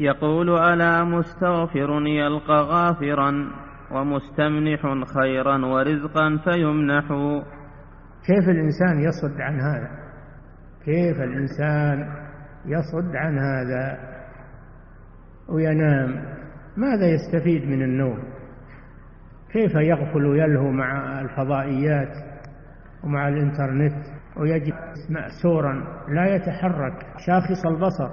يقول: ألا مستغفر يلقى غافرا، ومستمنح خيرا ورزقا فيمنح. كيف الإنسان يصد عن هذا؟ كيف الإنسان يصد عن هذا وينام؟ ماذا يستفيد من النوم؟ كيف يغفل ويلهو مع الفضائيات ومع الإنترنت ويجد مأسورا لا يتحرك، شاخص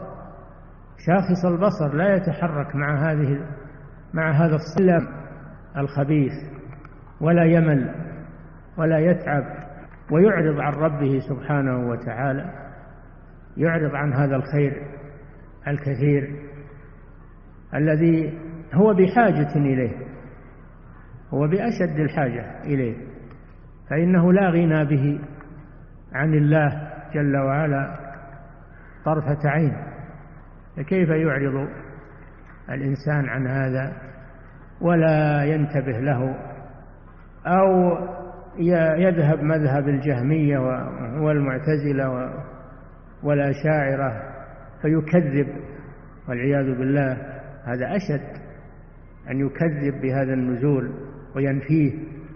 البصر لا يتحرك مع هذا الصلب الخبيث، ولا يمل ولا يتعب، ويعرض عن ربه سبحانه وتعالى، يعرض عن هذا الخير الكثير الذي هو بحاجة إليه، هو بأشد الحاجة إليه، فإنه لا غنى به عن الله جل وعلا طرفة عين. فكيف يعرض الإنسان عن هذا ولا ينتبه له، أو يذهب مذهب الجهمية والمعتزلة والأشاعرة فيكذب والعياذ بالله؟ هذا أشد، أن يكذب بهذا النزول وينفيه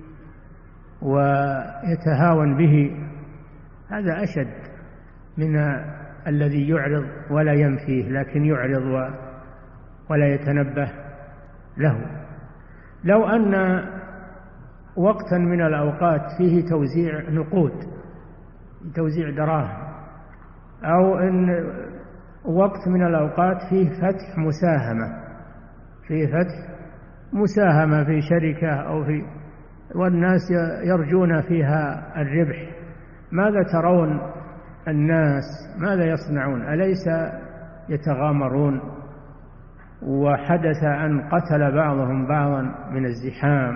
ويتهاون به، هذا أشد من الذي يعرض ولا ينفيه، لكن يعرض ولا يتنبه له. لو أن وقتا من الأوقات فيه توزيع نقود، توزيع دراهم، أو أن وقت من الأوقات فيه فتح مساهمة في شركة أو والناس يرجون فيها الربح، ماذا ترون الناس ماذا يصنعون؟ أليس يتغامرون؟ وحدث أن قتل بعضهم بعضا من الزحام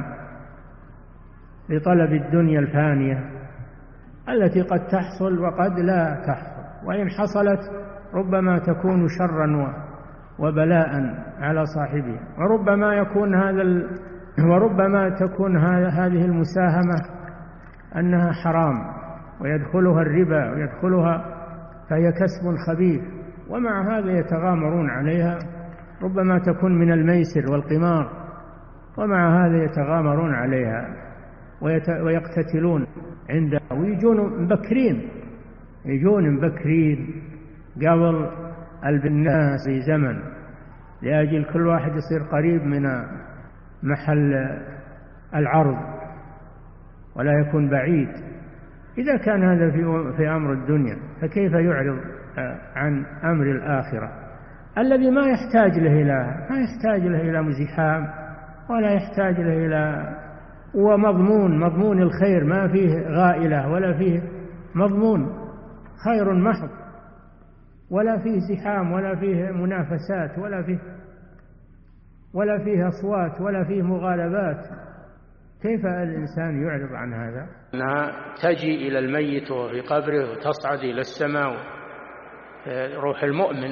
لطلب الدنيا الفانية التي قد تحصل وقد لا تحصل، وإن حصلت ربما تكون شرا وبلاء على صاحبها، وربما تكون هذه المساهمة أنها حرام ويدخلها الربا فهي كسب خبيث، ومع هذا يتغامرون عليها. ربما تكون من الميسر والقمار، ومع هذا يتغامرون عليها ويقتتلون عندها، ويجون مبكرين قبل الناس في زمن، لأجل كل واحد يصير قريب من محل العرض ولا يكون بعيد. إذا كان هذا في أمر الدنيا، فكيف يعرض عن أمر الآخرة الذي ما يحتاج له إلى مزحام، ولا يحتاج له إلى ومضمون الخير، ما فيه غائلة ولا فيه مضمون، خير محض، ولا فيه زحام ولا فيه منافسات ولا فيه أصوات ولا فيه مغالبات. كيف الإنسان يعرض عن هذا؟ أنها تجي إلى الميت وفي قبره وتصعد إلى السماء، روح المؤمن،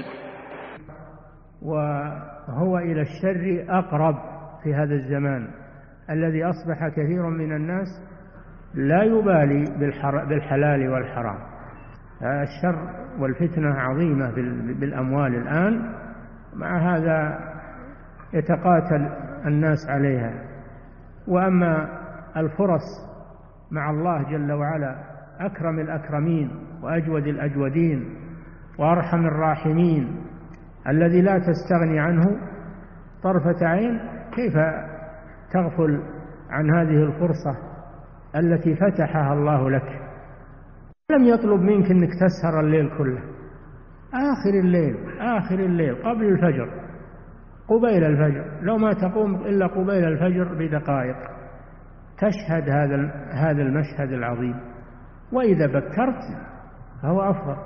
وهو إلى الشر أقرب في هذا الزمان الذي أصبح كثير من الناس لا يبالي بالحلال والحرام. الشر والفتنة عظيمة بالأموال الآن، مع هذا يتقاتل الناس عليها. وأما الفرص مع الله جل وعلا، أكرم الأكرمين وأجود الأجودين وأرحم الراحمين الذي لا تستغني عنه طرفة عين، كيف تغفل عن هذه الفرصة التي فتحها الله لك؟ لم يطلب منك أنك تسهر الليل كله، آخر الليل قبل الفجر، قبيل الفجر، لو ما تقوم إلا قبيل الفجر بدقائق تشهد هذا المشهد العظيم، وإذا بكرت فهو أفضل.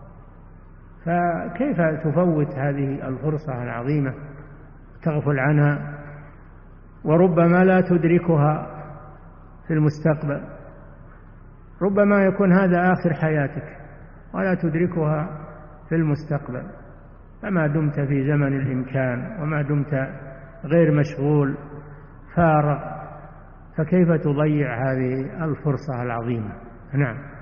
فكيف تفوت هذه الفرصة العظيمة، تغفل عنها، وربما لا تدركها في المستقبل، ربما يكون هذا آخر حياتك ولا تدركها في المستقبل، فما دمت في زمن الإمكان وما دمت غير مشغول فارغ، فكيف تضيع هذه الفرصة العظيمة؟ نعم.